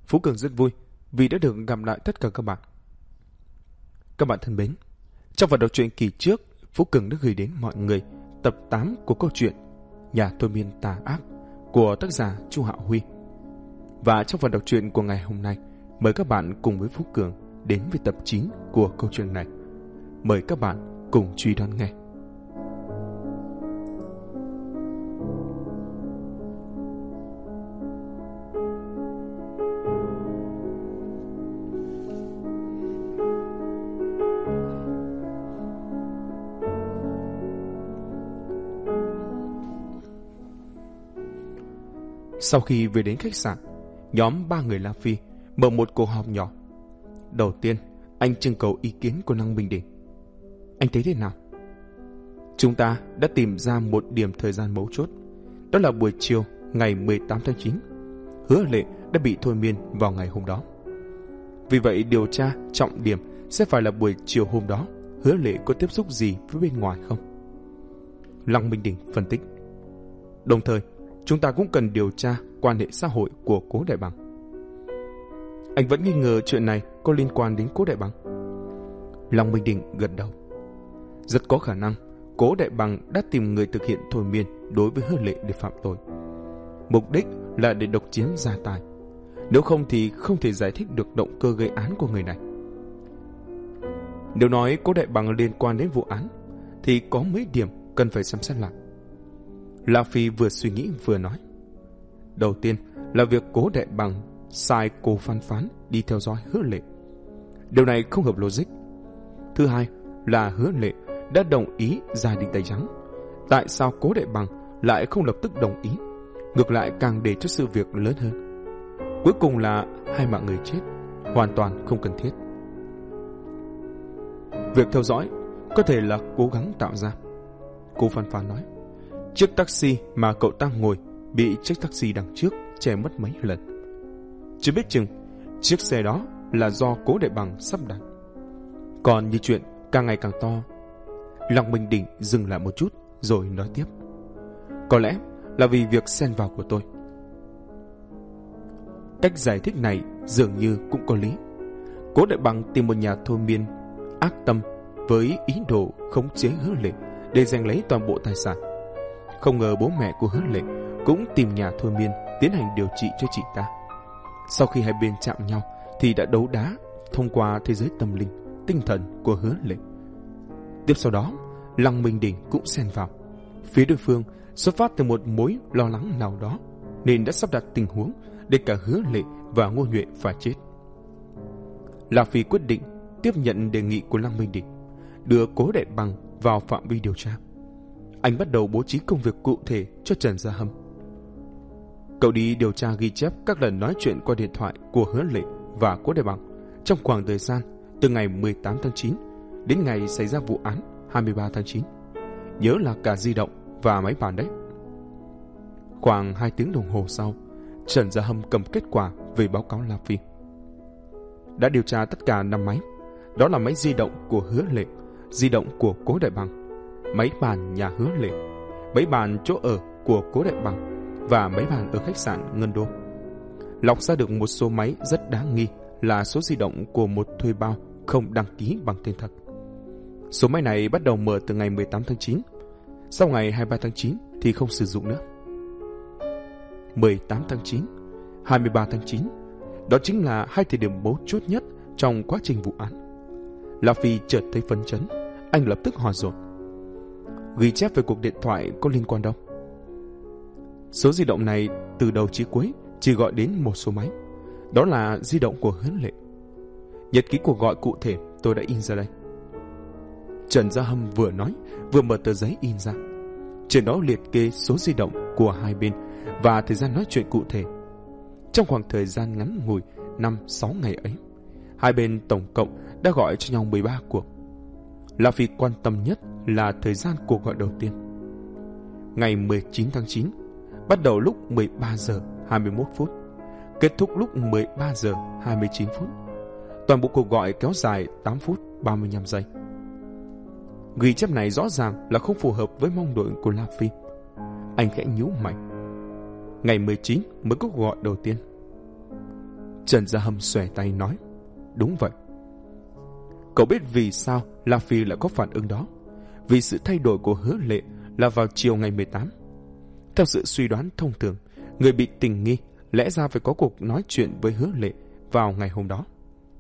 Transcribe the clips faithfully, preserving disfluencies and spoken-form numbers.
Phú Cường rất vui vì đã được gặp lại tất cả các bạn. Các bạn thân mến, trong phần đọc truyện kỳ trước, Phú Cường đã gửi đến mọi người tập tám của câu chuyện Nhà thôi miên tà ác của tác giả Chu Hạo Huy. Và trong phần đọc truyện của ngày hôm nay, mời các bạn cùng với Phú Cường đến với tập chín của câu chuyện này. Mời các bạn cùng truy đón nghe. Sau khi về đến khách sạn, nhóm ba người La Phi mở một cuộc họp nhỏ. Đầu tiên, anh trưng cầu ý kiến của Lăng Minh Đỉnh. Anh thấy thế nào? Chúng ta đã tìm ra một điểm thời gian mấu chốt. Đó là buổi chiều ngày mười tám tháng chín. Hứa Lệ đã bị thôi miên vào ngày hôm đó. Vì vậy điều tra trọng điểm sẽ phải là buổi chiều hôm đó Hứa Lệ có tiếp xúc gì với bên ngoài không? Lăng Minh Đỉnh phân tích. Đồng thời, chúng ta cũng cần điều tra quan hệ xã hội của Cố Đại Bằng. Anh vẫn nghi ngờ chuyện này có liên quan đến Cố Đại Bằng. Lăng Minh Đỉnh gật đầu. Rất có khả năng Cố Đại Bằng đã tìm người thực hiện thôi miên đối với Hứa Lệ để phạm tội. Mục đích là để độc chiếm gia tài. Nếu không thì không thể giải thích được động cơ gây án của người này. Nếu nói Cố Đại Bằng liên quan đến vụ án thì có mấy điểm cần phải xem xét lại. La Phi vừa suy nghĩ vừa nói. Đầu tiên là việc Cố Đại Bằng sai Cố Phan Phán đi theo dõi Hứa Lệ. Điều này không hợp logic. Thứ hai là Hứa Lệ đã đồng ý ra đi tay trắng. Tại sao Cố Đại Bằng lại không lập tức đồng ý, ngược lại càng để cho sự việc lớn hơn? Cuối cùng là hai mạng người chết, hoàn toàn không cần thiết. Việc theo dõi có thể là cố gắng tạo ra. Cố Phan Phán nói. Chiếc taxi mà cậu ta ngồi bị chiếc taxi đằng trước che mất mấy lần. Chưa biết chừng chiếc xe đó là do Cố Đại Bằng sắp đặt. Còn như chuyện càng ngày càng to. Lăng Minh Đỉnh dừng lại một chút rồi nói tiếp. Có lẽ là vì việc xen vào của tôi. Cách giải thích này dường như cũng có lý. Cố Đại Bằng tìm một nhà thôi miên ác tâm với ý đồ khống chế Hứa Lệ để giành lấy toàn bộ tài sản. Không ngờ bố mẹ của Hứa Lệ cũng tìm nhà thôi miên tiến hành điều trị cho chị ta. Sau khi hai bên chạm nhau thì đã đấu đá thông qua thế giới tâm linh, tinh thần của Hứa Lệ. Tiếp sau đó, Lăng Minh Đỉnh cũng xen vào. Phía đối phương xuất phát từ một mối lo lắng nào đó nên đã sắp đặt tình huống để cả Hứa Lệ và Ngô Nhuệ phải chết. La Phi quyết định tiếp nhận đề nghị của Lăng Minh Đỉnh, đưa Cố Đại Bằng vào phạm vi điều tra. Anh bắt đầu bố trí công việc cụ thể cho Trần Gia Hâm. Cậu đi điều tra ghi chép các lần nói chuyện qua điện thoại của Hứa Lệ và Cố Đại Bằng trong khoảng thời gian từ ngày mười tám tháng chín đến ngày xảy ra vụ án hai mươi ba tháng chín. Nhớ là cả di động và máy bàn đấy. Khoảng hai tiếng đồng hồ sau, Trần Gia Hâm cầm kết quả về báo cáo La Phi. Đã điều tra tất cả năm máy. Đó là máy di động của Hứa Lệ, di động của Cố Đại Bằng, máy bàn nhà Hứa Lệ, máy bàn chỗ ở của Cố Đại Bằng và máy bàn ở khách sạn Ngân Đô. Lọc ra được một số máy rất đáng nghi là số di động của một thuê bao không đăng ký bằng tên thật. Số máy này bắt đầu mở từ ngày mười tám tháng chín, sau ngày hai mươi ba tháng chín thì không sử dụng nữa. mười tám tháng chín, hai mươi ba tháng chín, đó chính là hai thời điểm mấu chốt nhất trong quá trình vụ án. La Phi chợt thấy phấn chấn, anh lập tức hỏi dồn. Ghi chép về cuộc điện thoại có liên quan đâu? Số di động này từ đầu chí cuối chỉ gọi đến một số máy. Đó là di động của Hứa Lệ. Nhật ký cuộc gọi cụ thể tôi đã in ra đây. Trần Gia Hâm vừa nói vừa mở tờ giấy in ra. Trên đó liệt kê số di động của hai bên và thời gian nói chuyện cụ thể. Trong khoảng thời gian ngắn ngủi năm sáu ngày ấy, hai bên tổng cộng đã gọi cho nhau mười ba cuộc. La Phi quan tâm nhất là thời gian cuộc gọi đầu tiên. Ngày mười chín tháng chín, bắt đầu lúc mười ba giờ hai mươi mốt phút, kết thúc lúc mười ba giờ hai mươi chín phút. Toàn bộ cuộc gọi kéo dài tám phút ba mươi lăm giây. Ghi chép này rõ ràng là không phù hợp với mong đợi của La Phi. Anh khẽ nhíu mày. Ngày mười chín mới có cuộc gọi đầu tiên. Trần Gia Hâm xòe tay nói, đúng vậy. Cậu biết vì sao La Phi lại có phản ứng đó? Vì sự thay đổi của Hứa Lệ là vào chiều ngày mười tám. Theo sự suy đoán thông thường, người bị tình nghi lẽ ra phải có cuộc nói chuyện với Hứa Lệ vào ngày hôm đó.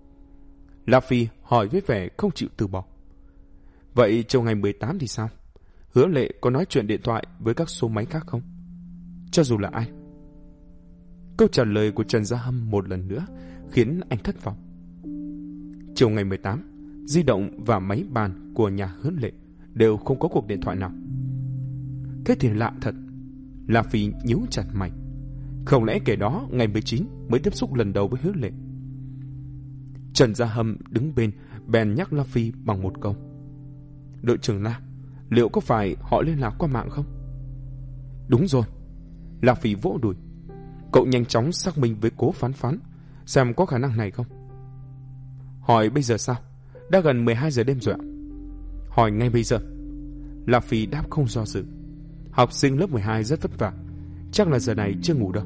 La Phi hỏi với vẻ không chịu từ bỏ. Vậy chiều ngày mười tám thì sao? Hứa Lệ có nói chuyện điện thoại với các số máy khác không? Cho dù là ai? Câu trả lời của Trần Gia Hâm một lần nữa khiến anh thất vọng. Chiều ngày mười tám, di động và máy bàn của nhà Hứa Lệ đều không có cuộc điện thoại nào. Thế thì lạ thật. La Phi nhíu chặt mày. Không lẽ kể đó ngày mười chín mới tiếp xúc lần đầu với Hứa Lệ? Trần Gia Hâm đứng bên bèn nhắc La Phi bằng một câu. Đội trưởng La, liệu có phải họ liên lạc qua mạng không? Đúng rồi. La Phi vỗ đùi. Cậu nhanh chóng xác minh với Cố Phán Phán xem có khả năng này không. Hỏi bây giờ sao? Đã gần mười hai giờ đêm rồi ạ. Hỏi ngay bây giờ. La Phi đáp không do dự. Học sinh lớp mười hai rất vất vả, chắc là giờ này chưa ngủ đâu.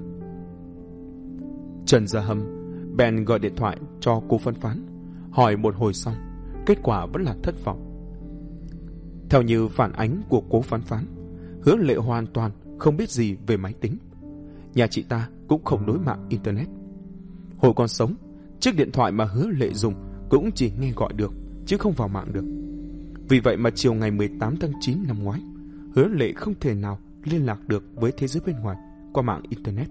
Trần Gia Hâm bèn gọi điện thoại cho Cố Phán Phán. Hỏi một hồi xong, kết quả vẫn là thất vọng. Theo như phản ánh của Cố Phán Phán, Hứa Lệ hoàn toàn không biết gì về máy tính. Nhà chị ta cũng không nối mạng internet. Hồi còn sống, chiếc điện thoại mà Hứa Lệ dùng cũng chỉ nghe gọi được, chứ không vào mạng được. Vì vậy mà chiều ngày mười tám tháng chín năm ngoái, Hứa Lệ không thể nào liên lạc được với thế giới bên ngoài qua mạng internet.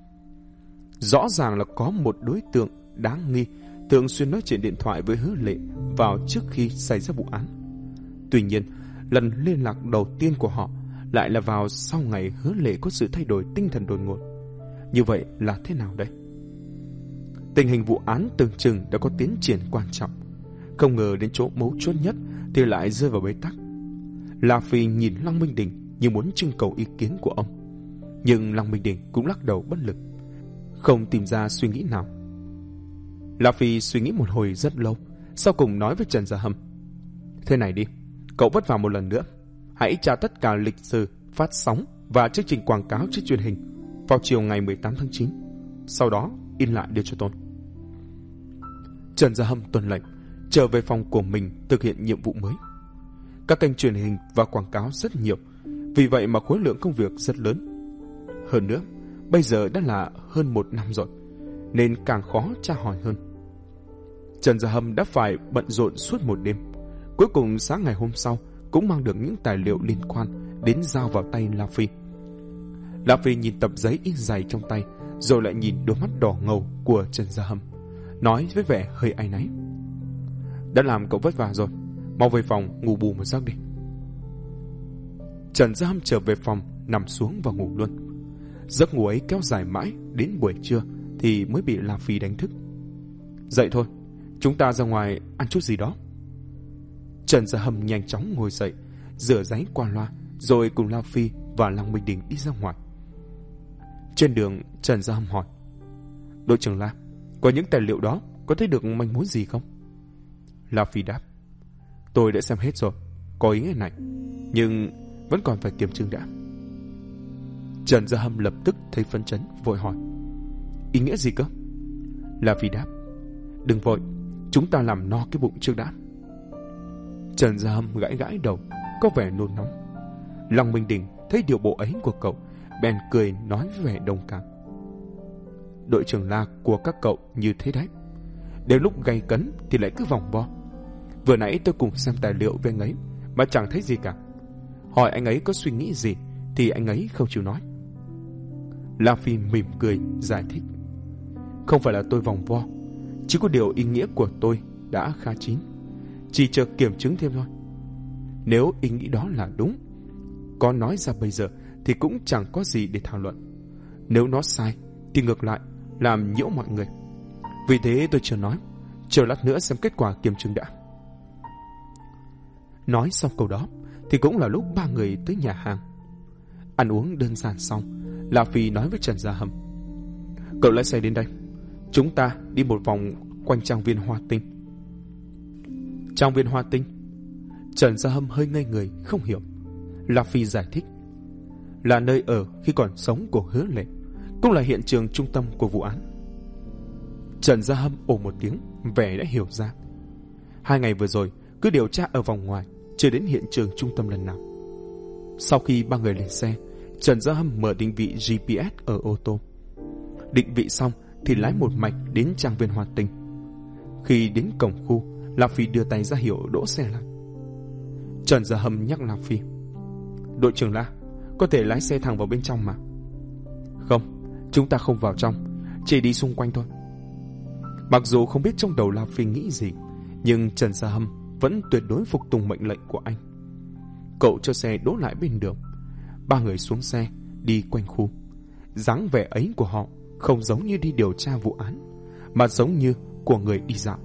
Rõ ràng là có một đối tượng đáng nghi thường xuyên nói chuyện điện thoại với Hứa Lệ vào trước khi xảy ra vụ án. Tuy nhiên, lần liên lạc đầu tiên của họ lại là vào sau ngày Hứa Lệ có sự thay đổi tinh thần đột ngột. Như vậy là thế nào đây? Tình hình vụ án tưởng chừng đã có tiến triển quan trọng, không ngờ đến chỗ mấu chốt nhất thì lại rơi vào bế tắc. La Phi nhìn Lăng Minh Đình như muốn trưng cầu ý kiến của ông, nhưng Lăng Minh Đình cũng lắc đầu bất lực, không tìm ra suy nghĩ nào. La Phi suy nghĩ một hồi rất lâu, sau cùng nói với Trần Gia Hâm. Thế này đi, cậu vất vả một lần nữa, hãy tra tất cả lịch sử phát sóng và chương trình quảng cáo trên truyền hình vào chiều ngày mười tám tháng chín. Sau đó in lại đưa cho tôi. Trần Gia Hâm tuân lệnh, trở về phòng của mình thực hiện nhiệm vụ mới. Các kênh truyền hình và quảng cáo rất nhiều, vì vậy mà khối lượng công việc rất lớn. Hơn nữa, bây giờ đã là hơn một năm rồi, nên càng khó tra hỏi hơn. Trần Gia Hâm đã phải bận rộn suốt một đêm. Cuối cùng sáng ngày hôm sau cũng mang được những tài liệu liên quan đến giao vào tay La Phi. La Phi nhìn tập giấy in dày trong tay, rồi lại nhìn đôi mắt đỏ ngầu của Trần Gia Hâm, nói với vẻ hơi áy náy. Đã làm cậu vất vả rồi, mau về phòng ngủ bù một giấc đi. Trần Gia Hâm trở về phòng, nằm xuống và ngủ luôn. Giấc ngủ ấy kéo dài mãi đến buổi trưa thì mới bị La Phi đánh thức. Dậy thôi, chúng ta ra ngoài ăn chút gì đó. Trần Gia Hâm nhanh chóng ngồi dậy, rửa ráy qua loa, rồi cùng La Phi và Lăng Minh Đình đi ra ngoài. Trên đường, Trần Gia Hâm hỏi. Đội trưởng La, qua những tài liệu đó có thấy được manh mối gì không? La Phi đáp. Tôi đã xem hết rồi, có ý nghĩa này, nhưng vẫn còn phải kiểm chứng đã. Trần Gia Hâm lập tức thấy phấn chấn, vội hỏi. Ý nghĩa gì cơ? La Phi đáp. Đừng vội, chúng ta làm no cái bụng trước đã. Trần Gia Hâm gãi gãi đầu, có vẻ nôn nóng. Lăng Minh Đình thấy điều bộ ấy của cậu, bèn cười nói với vẻ đồng cảm. Đội trưởng La của các cậu như thế đấy, đến lúc gay cấn thì lại cứ vòng vo. Vừa nãy tôi cùng xem tài liệu về anh ấy mà chẳng thấy gì cả. Hỏi anh ấy có suy nghĩ gì thì anh ấy không chịu nói. La Phi mỉm cười giải thích. Không phải là tôi vòng vo, chỉ có điều ý nghĩa của tôi đã khá chín, chỉ chờ kiểm chứng thêm thôi. Nếu ý nghĩ đó là đúng, có nói ra bây giờ thì cũng chẳng có gì để thảo luận. Nếu nó sai thì ngược lại làm nhiễu mọi người. Vì thế tôi chưa nói, chờ lát nữa xem kết quả kiểm chứng đã. Nói xong câu đó thì cũng là lúc ba người tới nhà hàng. Ăn uống đơn giản xong, La Phi nói với Trần Gia Hâm. Cậu lái xe đến đây, chúng ta đi một vòng quanh trang viên Hoa Tinh. Trang viên Hoa Tinh? Trần Gia Hâm hơi ngây người không hiểu. La Phi giải thích. Là nơi ở khi còn sống của Hứa Lệ, cũng là hiện trường trung tâm của vụ án. Trần Gia Hâm ồ một tiếng, vẻ đã hiểu ra. Hai ngày vừa rồi cứ điều tra ở vòng ngoài, chưa đến hiện trường trung tâm lần nào. Sau khi ba người lên xe, Trần Gia Hâm mở định vị giê pê ét ở ô tô. Định vị xong thì lái một mạch đến trang viên Hoa Tinh. Khi đến cổng khu, La Phi đưa tay ra hiệu đỗ xe lại. Trần Gia Hâm nhắc La Phi: "Đội trưởng La, có thể lái xe thẳng vào bên trong mà." "Không, chúng ta không vào trong, chỉ đi xung quanh thôi." Mặc dù không biết trong đầu La Phi nghĩ gì, nhưng Trần Gia Hâm vẫn tuyệt đối phục tùng mệnh lệnh của anh. Cậu cho xe đỗ lại bên đường. Ba người xuống xe, đi quanh khu. Dáng vẻ ấy của họ không giống như đi điều tra vụ án, mà giống như của người đi dạo.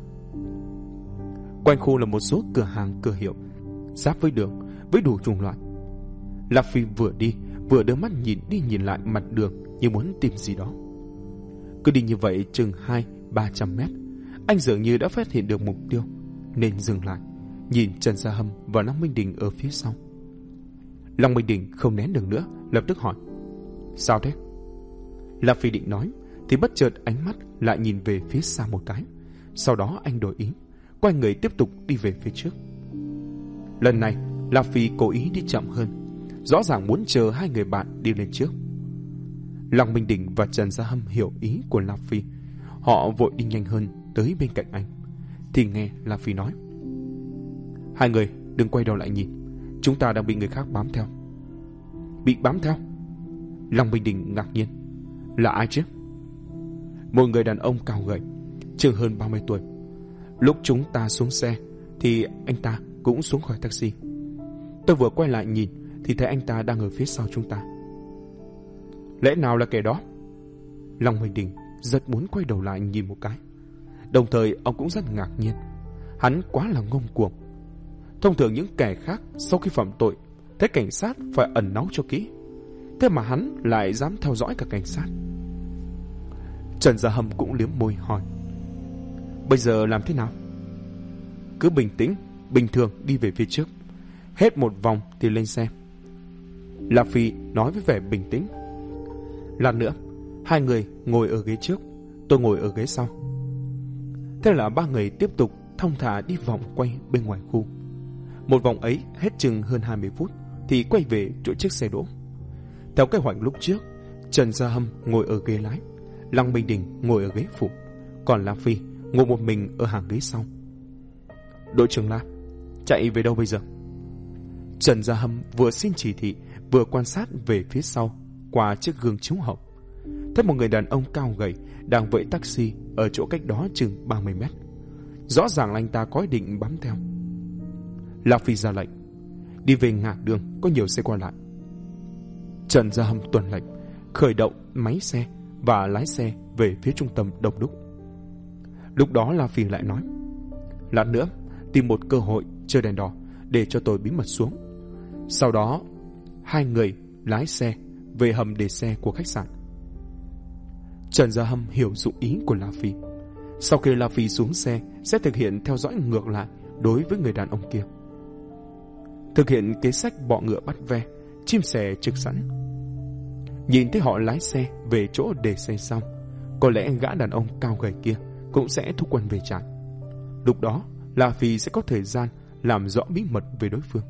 Quanh khu là một số cửa hàng cửa hiệu giáp với đường, với đủ chủng loại. La Phi vừa đi vừa đưa mắt nhìn đi nhìn lại mặt đường như muốn tìm gì đó. Cứ đi như vậy chừng hai ba trăm mét, anh dường như đã phát hiện được mục tiêu, nên dừng lại, nhìn Trần Gia Hâm và Long Minh Đình ở phía sau. Long Minh Đình không nén được nữa, lập tức hỏi: "Sao thế?" La Phi định nói thì bất chợt ánh mắt lại nhìn về phía xa một cái. Sau đó anh đổi ý, quay người tiếp tục đi về phía trước. Lần này La Phi cố ý đi chậm hơn, rõ ràng muốn chờ hai người bạn đi lên trước. Long Minh Đình và Trần Gia Hâm hiểu ý của La Phi, họ vội đi nhanh hơn tới bên cạnh anh. Thì nghe La Phi nói: "Hai người đừng quay đầu lại nhìn, chúng ta đang bị người khác bám theo." "Bị bám theo?" Long Minh Đình ngạc nhiên. "Là ai chứ?" "Một người đàn ông cao gầy, chừng hơn ba mươi tuổi. Lúc chúng ta xuống xe thì anh ta cũng xuống khỏi taxi. Tôi vừa quay lại nhìn thì thấy anh ta đang ở phía sau chúng ta." "Lẽ nào là kẻ đó?" Long Minh Đình rất muốn quay đầu lại nhìn một cái. Đồng thời ông cũng rất ngạc nhiên. Hắn quá là ngông cuồng. Thông thường những kẻ khác sau khi phạm tội thấy cảnh sát phải ẩn náu cho kỹ, thế mà hắn lại dám theo dõi cả cảnh sát. Trần Gia Hâm cũng liếm môi hỏi: "Bây giờ làm thế nào?" "Cứ bình tĩnh, bình thường đi về phía trước. Hết một vòng thì lên xe." La Phi nói với vẻ bình tĩnh. Lát nữa hai người ngồi ở ghế trước, tôi ngồi ở ghế sau. Thế là ba người tiếp tục thong thả đi vòng quay bên ngoài khu. Một vòng ấy hết chừng hơn hai mươi phút thì quay về chỗ chiếc xe đỗ. Theo kế hoạch lúc trước, Trần Gia Hâm ngồi ở ghế lái, Long Minh Đình ngồi ở ghế phụ, còn La Phi ngồi một mình ở hàng ghế sau. "Đội trưởng La, chạy về đâu bây giờ?" Trần Gia Hâm vừa xin chỉ thị vừa quan sát về phía sau qua chiếc gương chiếu hậu. Thấy một người đàn ông cao gầy đang vẫy taxi ở chỗ cách đó chừng ba mươi mét. Rõ ràng anh ta có ý định bám theo. La Phi ra lệnh: "Đi về ngã đường có nhiều xe qua lại." Trần Gia Hâm tuân lệnh, khởi động máy xe và lái xe về phía trung tâm đông đúc. Lúc đó La Phi lại nói: "Lát nữa tìm một cơ hội chơi đèn đỏ để cho tôi bí mật xuống. Sau đó hai người lái xe về hầm để xe của khách sạn." Trần Gia Hâm hiểu dụng ý của La Phi. Sau khi La Phi xuống xe sẽ thực hiện theo dõi ngược lại đối với người đàn ông kia, thực hiện kế sách bọ ngựa bắt ve, chim sẻ trực sẵn. Nhìn thấy họ lái xe về chỗ để xe xong, có lẽ gã đàn ông cao gầy kia cũng sẽ thúc quân về trại. Lúc đó La Phi sẽ có thời gian làm rõ bí mật về đối phương.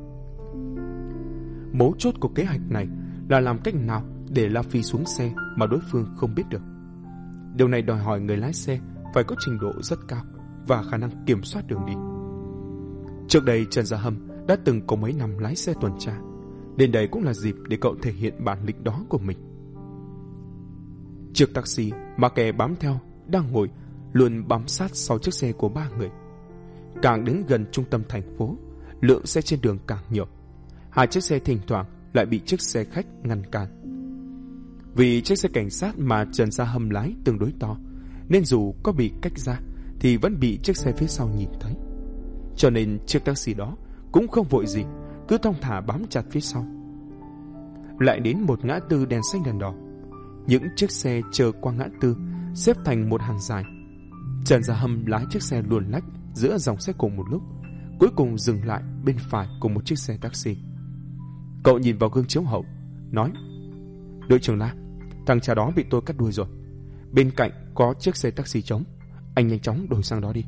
Mấu chốt của kế hoạch này là làm cách nào để La Phi xuống xe mà đối phương không biết được. Điều này đòi hỏi người lái xe phải có trình độ rất cao và khả năng kiểm soát đường đi. Trước đây Trần Gia Hâm đã từng có mấy năm lái xe tuần tra, nên đây cũng là dịp để cậu thể hiện bản lĩnh đó của mình. Chiếc taxi mà kẻ bám theo đang ngồi luôn bám sát sau chiếc xe của ba người. Càng đến gần trung tâm thành phố, lượng xe trên đường càng nhiều. Hai chiếc xe thỉnh thoảng lại bị chiếc xe khách ngăn cản. Vì chiếc xe cảnh sát mà Trần Gia Hâm lái tương đối to, nên dù có bị cách ra thì vẫn bị chiếc xe phía sau nhìn thấy. Cho nên chiếc taxi đó cũng không vội gì, cứ thong thả bám chặt phía sau. Lại đến một ngã tư đèn xanh đèn đỏ, những chiếc xe chờ qua ngã tư xếp thành một hàng dài. Trần Gia Hâm lái chiếc xe luồn lách giữa dòng xe cùng một lúc, cuối cùng dừng lại bên phải của một chiếc xe taxi. Cậu nhìn vào gương chiếu hậu, nói: "Đội trưởng La, thằng cha đó bị tôi cắt đuôi rồi. Bên cạnh có chiếc xe taxi trống, anh nhanh chóng đổi sang đó đi.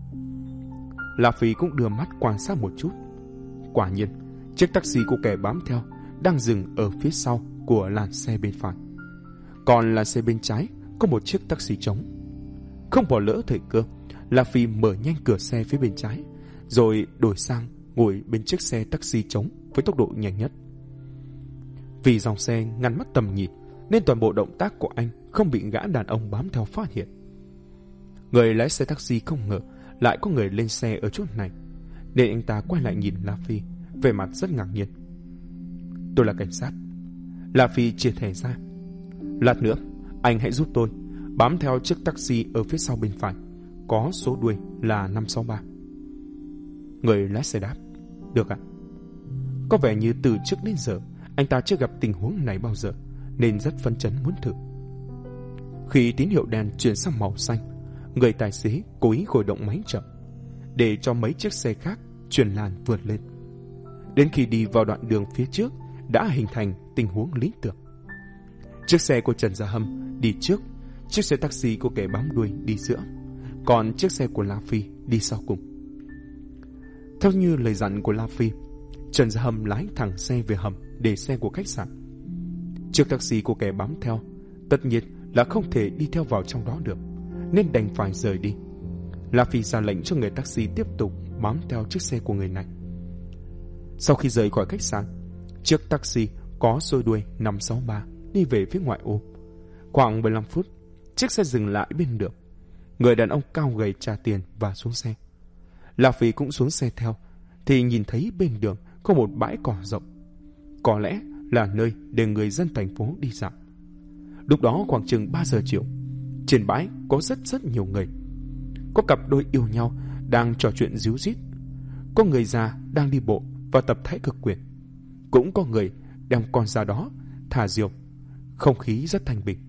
La Phi cũng đưa mắt quan sát một chút. Quả nhiên, chiếc taxi của kẻ bám theo đang dừng ở phía sau của làn xe bên phải. Còn làn xe bên trái có một chiếc taxi trống. Không bỏ lỡ thời cơ, La Phi mở nhanh cửa xe phía bên trái, rồi đổi sang ngồi bên chiếc xe taxi trống với tốc độ nhanh nhất. Vì dòng xe ngăn mắt tầm nhìn, nên toàn bộ động tác của anh không bị gã đàn ông bám theo phát hiện. Người lái xe taxi không ngờ lại có người lên xe ở chỗ này, nên anh ta quay lại nhìn La Phi, vẻ mặt rất ngạc nhiên. Tôi là cảnh sát. La Phi chia thẻ ra. Lát nữa, anh hãy giúp tôi bám theo chiếc taxi ở phía sau bên phải, có số đuôi là năm sáu ba. Người lái xe đáp. Được ạ. Có vẻ như từ trước đến giờ anh ta chưa gặp tình huống này bao giờ, nên rất phấn chấn muốn thử. Khi tín hiệu đèn chuyển sang màu xanh, người tài xế cố ý khởi động máy chậm để cho mấy chiếc xe khác chuyển làn vượt lên. Đến khi đi vào đoạn đường phía trước đã hình thành tình huống lý tưởng. Chiếc xe của Trần Gia Hâm đi trước, chiếc xe taxi của kẻ bám đuôi đi giữa, còn chiếc xe của La Phi đi sau cùng. Theo như lời dặn của La Phi, Trần Gia Hâm lái thẳng xe về hầm để xe của khách sạn. Chiếc taxi của kẻ bám theo tất nhiên là không thể đi theo vào trong đó được, nên đành phải rời đi. La Phi ra lệnh cho người taxi tiếp tục bám theo chiếc xe của người này. Sau khi rời khỏi khách sạn, chiếc taxi có số đuôi năm sáu ba đi về phía ngoại ô. Khoảng mười lăm phút, chiếc xe dừng lại bên đường. Người đàn ông cao gầy trả tiền và xuống xe. La Phi cũng xuống xe theo, thì nhìn thấy bên đường có một bãi cỏ rộng. Có lẽ là nơi để người dân thành phố đi dạo. Lúc đó khoảng chừng ba giờ chiều, trên bãi có rất rất nhiều người. Có cặp đôi yêu nhau đang trò chuyện ríu rít, có người già đang đi bộ và tập thái cực quyền, cũng có người đem con ra đó thả diều. Không khí rất thanh bình.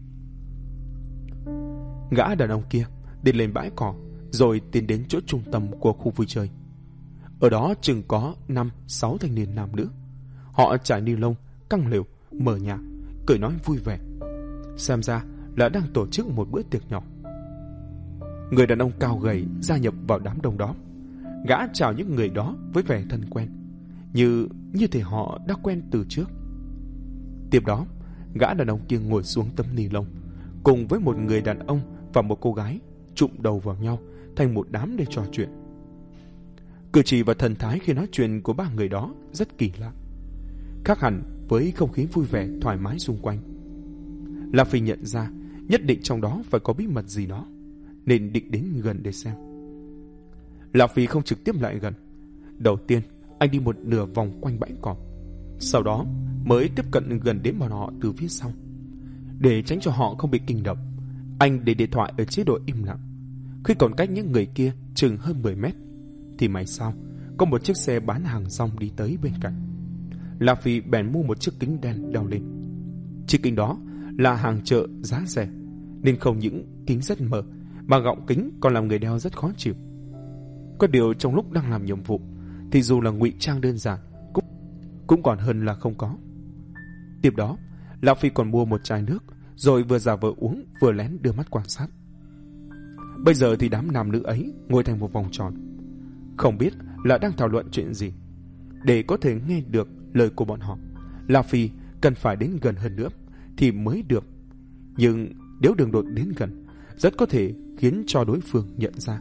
Gã đàn ông kia đi lên bãi cỏ, rồi tiến đến chỗ trung tâm của khu vui chơi. Ở đó chừng có năm sáu thanh niên nam nữ. Họ trải ni lông, căng lều, mở nhạc, cười nói vui vẻ. Xem ra là đang tổ chức một bữa tiệc nhỏ. Người đàn ông cao gầy gia nhập vào đám đông đó. Gã chào những người đó với vẻ thân quen, như như thể họ đã quen từ trước. Tiếp đó, gã đàn ông kia ngồi xuống tấm ni lông, cùng với một người đàn ông và một cô gái chụm đầu vào nhau thành một đám để trò chuyện. Cử chỉ và thần thái khi nói chuyện của ba người đó rất kỳ lạ, khác hẳn với không khí vui vẻ thoải mái xung quanh. La Phi nhận ra nhất định trong đó phải có bí mật gì đó, nên định đến gần để xem. La Phi không trực tiếp lại gần. Đầu tiên anh đi một nửa vòng quanh bãi cỏ, sau đó mới tiếp cận gần đến bọn họ từ phía sau. Để tránh cho họ không bị kinh động, anh để điện thoại ở chế độ im lặng. Khi còn cách những người kia chừng hơn mười mét, thì may sao có một chiếc xe bán hàng rong đi tới bên cạnh. La Phi bèn mua một chiếc kính đen đeo lên. Chiếc kính đó là hàng chợ giá rẻ, nên không những kính rất mờ mà gọng kính còn làm người đeo rất khó chịu. Có điều trong lúc đang làm nhiệm vụ thì dù là ngụy trang đơn giản cũng, cũng còn hơn là không có. Tiếp đó, La Phi còn mua một chai nước, rồi vừa giả vờ uống vừa lén đưa mắt quan sát. Bây giờ thì đám nam nữ ấy ngồi thành một vòng tròn, không biết là đang thảo luận chuyện gì. Để có thể nghe được lời của bọn họ, La Phi cần phải đến gần hơn nữa thì mới được. Nhưng nếu đường đột đến gần, rất có thể khiến cho đối phương nhận ra.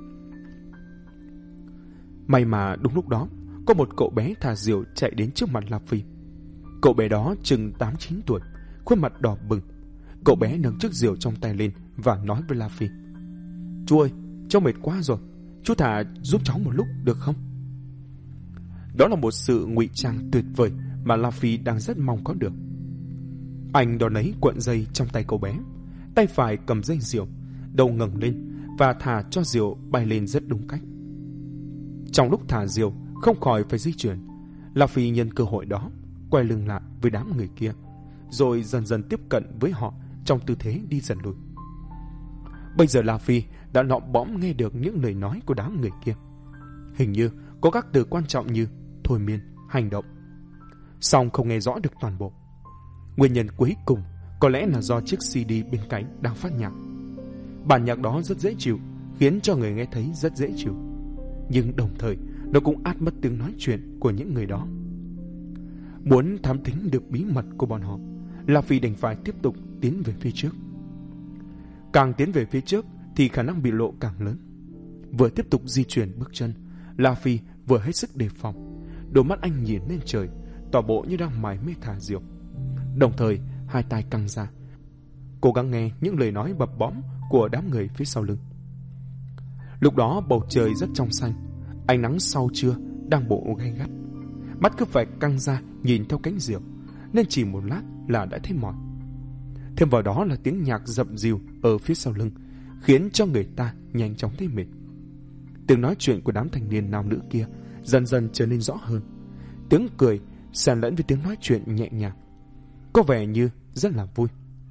May mà đúng lúc đó, có một cậu bé thả diều chạy đến trước mặt La Phi. Cậu bé đó chừng tám chín tuổi, khuôn mặt đỏ bừng. Cậu bé nâng chiếc diều trong tay lên và nói với La Phi: "Chú ơi, cháu mệt quá rồi, chú thả giúp cháu một lúc được không?" Đó là một sự ngụy trang tuyệt vời mà La Phi đang rất mong có được. Anh đón lấy cuộn dây trong tay cậu bé, tay phải cầm dây diều, đầu ngẩng lên và thả cho diều bay lên rất đúng cách. Trong lúc thả diều không khỏi phải di chuyển, La Phi nhân cơ hội đó quay lưng lại với đám người kia, rồi dần dần tiếp cận với họ trong tư thế đi dần lùi. Bây giờ La Phi đã lọm bõm nghe được những lời nói của đám người kia. Hình như có các từ quan trọng như thôi miên, hành động, song không nghe rõ được toàn bộ. Nguyên nhân cuối cùng Có lẽ là do chiếc xê đê bên cạnh đang phát nhạc. Bản nhạc đó rất dễ chịu, khiến cho người nghe thấy rất dễ chịu. Nhưng đồng thời, nó cũng át mất tiếng nói chuyện của những người đó. Muốn thám thính được bí mật của bọn họ, La Phi đành phải tiếp tục tiến về phía trước. Càng tiến về phía trước thì khả năng bị lộ càng lớn. Vừa tiếp tục di chuyển bước chân, La Phi vừa hết sức đề phòng. Đôi mắt anh nhìn lên trời, tỏ bộ như đang mải mê thả diều. Đồng thời, hai tai căng ra, cố gắng nghe những lời nói bập bõm của đám người phía sau lưng. Lúc đó bầu trời rất trong xanh, ánh nắng sau trưa đang bộ gay gắt. Mắt cứ phải căng ra nhìn theo cánh diều, nên chỉ một lát là đã thấy mỏi. Thêm vào đó là tiếng nhạc dậm dìu ở phía sau lưng, khiến cho người ta nhanh chóng thấy mệt. Tiếng nói chuyện của đám thanh niên nam nữ kia dần dần trở nên rõ hơn. Tiếng cười xen lẫn với tiếng nói chuyện nhẹ nhàng, có vẻ như rất là vui.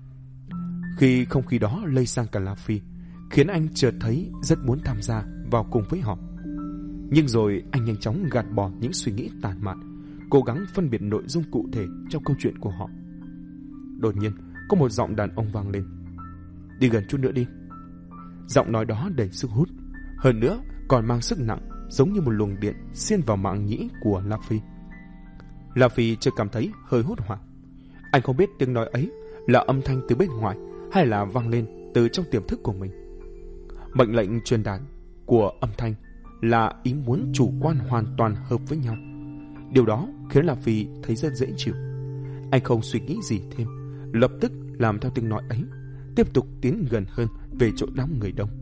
Khi không khí đó lây sang cả La Phi, khiến anh chợt thấy rất muốn tham gia vào cùng với họ. Nhưng rồi anh nhanh chóng gạt bỏ những suy nghĩ tàn mạn, cố gắng phân biệt nội dung cụ thể trong câu chuyện của họ. Đột nhiên có một giọng đàn ông vang lên: "Đi gần chút nữa đi." Giọng nói đó đầy sức hút, hơn nữa còn mang sức nặng, giống như một luồng điện xiên vào màng nhĩ của La Phi. La Phi chưa cảm thấy hơi hốt hoảng. Anh không biết tiếng nói ấy là âm thanh từ bên ngoài hay là vang lên từ trong tiềm thức của mình. Mệnh lệnh truyền đạt của âm thanh là ý muốn chủ quan hoàn toàn hợp với nhau. Điều đó khiến La Phi thấy rất dễ chịu. Anh không suy nghĩ gì thêm, lập tức làm theo tiếng nói ấy, tiếp tục tiến gần hơn về chỗ đám người đông.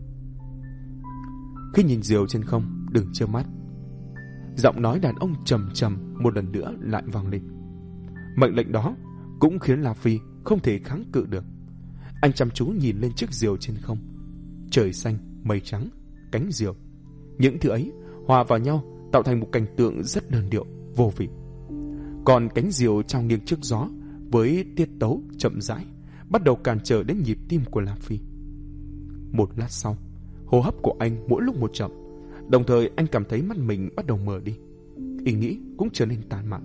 Khi nhìn diều trên không, đừng chớp mắt. Giọng nói đàn ông trầm trầm một lần nữa lại vang lên. Mệnh lệnh đó cũng khiến La Phi không thể kháng cự được. Anh chăm chú nhìn lên chiếc diều trên không. Trời xanh, mây trắng, cánh diều, những thứ ấy hòa vào nhau tạo thành một cảnh tượng rất đơn điệu, vô vị. Còn cánh diều trao nghiêng trước gió với tiết tấu chậm rãi bắt đầu cản trở đến nhịp tim của La Phi. Một lát sau, hô hấp của anh mỗi lúc một chậm, đồng thời anh cảm thấy mắt mình bắt đầu mờ đi. Ý nghĩ cũng trở nên tàn mạn.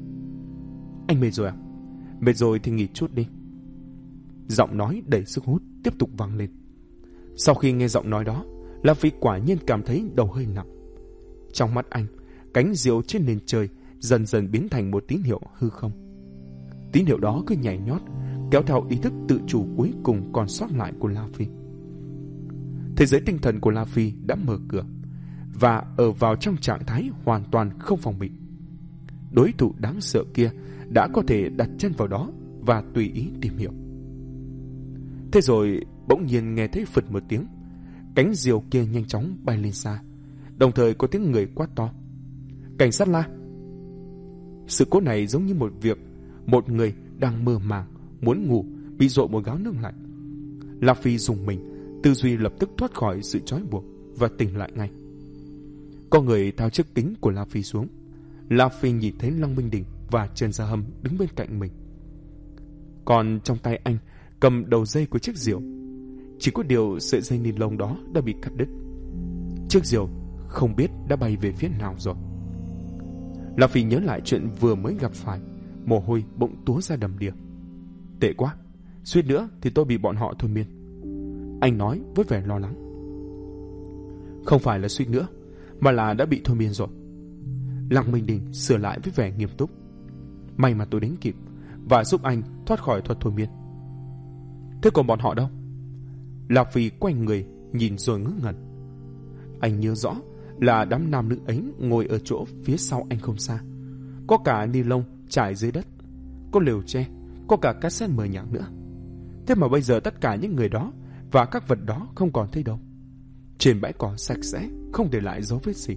"Anh mệt rồi à? Mệt rồi thì nghỉ chút đi." Giọng nói đầy sức hút tiếp tục vang lên. Sau khi nghe giọng nói đó, La Phi quả nhiên cảm thấy đầu hơi nặng. Trong mắt anh, cánh diều trên nền trời dần dần biến thành một tín hiệu hư không. Tín hiệu đó cứ nhảy nhót, kéo theo ý thức tự chủ cuối cùng còn sót lại của La Phi. Thế giới tinh thần của La Phi đã mở cửa và ở vào trong trạng thái hoàn toàn không phòng bị. Đối thủ đáng sợ kia đã có thể đặt chân vào đó và tùy ý tìm hiểu. Thế rồi bỗng nhiên nghe thấy phật một tiếng, cánh diều kia nhanh chóng bay lên xa, đồng thời có tiếng người quát to: "Cảnh sát La!" Sự cố này giống như một việc một người đang mơ màng muốn ngủ bị dội một gáo nước lạnh. La Phi rùng mình, tư duy lập tức thoát khỏi sự trói buộc và tỉnh lại ngay. Có người tháo chiếc kính của La Phi xuống. La Phi nhìn thấy Lăng Minh Đình và Trần Gia Hâm đứng bên cạnh mình. Còn trong tay anh cầm đầu dây của chiếc diều. Chỉ có điều sợi dây ni lông đó đã bị cắt đứt. Chiếc diều không biết đã bay về phía nào rồi. La Phi nhớ lại chuyện vừa mới gặp phải, mồ hôi bỗng túa ra đầm đìa. Tệ quá, suýt nữa thì tôi bị bọn họ thôi miên. Anh nói với vẻ lo lắng. Không phải là suýt nữa, mà là đã bị thôi miên rồi. Lăng Minh Đình sửa lại với vẻ nghiêm túc. May mà tôi đến kịp và giúp anh thoát khỏi thuật thôi miên. Thế còn bọn họ đâu? La Phi quay người nhìn rồi ngớ ngẩn. Anh nhớ rõ là đám nam nữ ấy ngồi ở chỗ phía sau anh không xa. Có cả ni lông trải dưới đất, có lều tre, có cả cassette mờ nhạc nữa. Thế mà bây giờ tất cả những người đó và các vật đó không còn thấy đâu. Trên bãi cỏ sạch sẽ, không để lại dấu vết gì.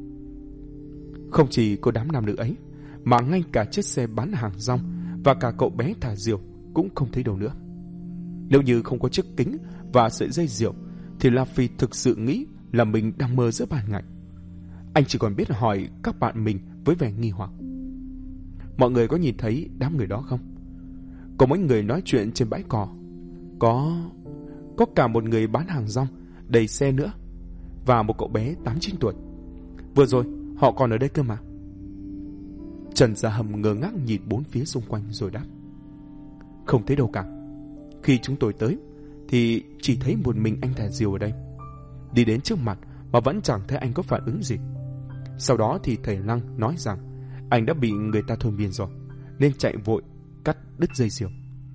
Không chỉ có đám nam nữ ấy, mà ngay cả chiếc xe bán hàng rong và cả cậu bé thả diều cũng không thấy đâu nữa. Nếu như không có chiếc kính và sợi dây diều, thì La Phi thực sự nghĩ là mình đang mơ giữa ban ngày. Anh chỉ còn biết hỏi các bạn mình với vẻ nghi hoặc. Mọi người có nhìn thấy đám người đó không? Có mấy người nói chuyện trên bãi cỏ. Có... Có cả một người bán hàng rong đầy xe nữa. Và một cậu bé tám chín tuổi. Vừa rồi họ còn ở đây cơ mà. Trần Gia Hâm ngơ ngác nhìn bốn phía xung quanh rồi đáp. Không thấy đâu cả. Khi chúng tôi tới thì chỉ thấy một mình anh thả diều ở đây. Đi đến trước mặt mà vẫn chẳng thấy anh có phản ứng gì. Sau đó thì thầy Lăng nói rằng anh đã bị người ta thôi miên rồi, nên chạy vội cắt đứt dây diều.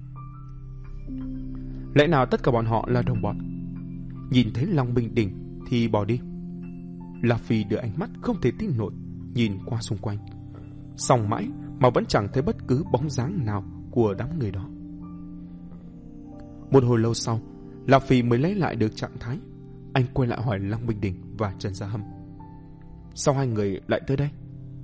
Lẽ nào tất cả bọn họ là đồng bọn? Nhìn thấy Long Minh Đình thì bỏ đi. La Phi đưa ánh mắt không thể tin nổi nhìn qua xung quanh, xong mãi mà vẫn chẳng thấy bất cứ bóng dáng nào của đám người đó. Một hồi lâu sau, La Phi mới lấy lại được trạng thái. Anh quay lại hỏi Long Minh Đình và Trần Gia Hâm: sao hai người lại tới đây?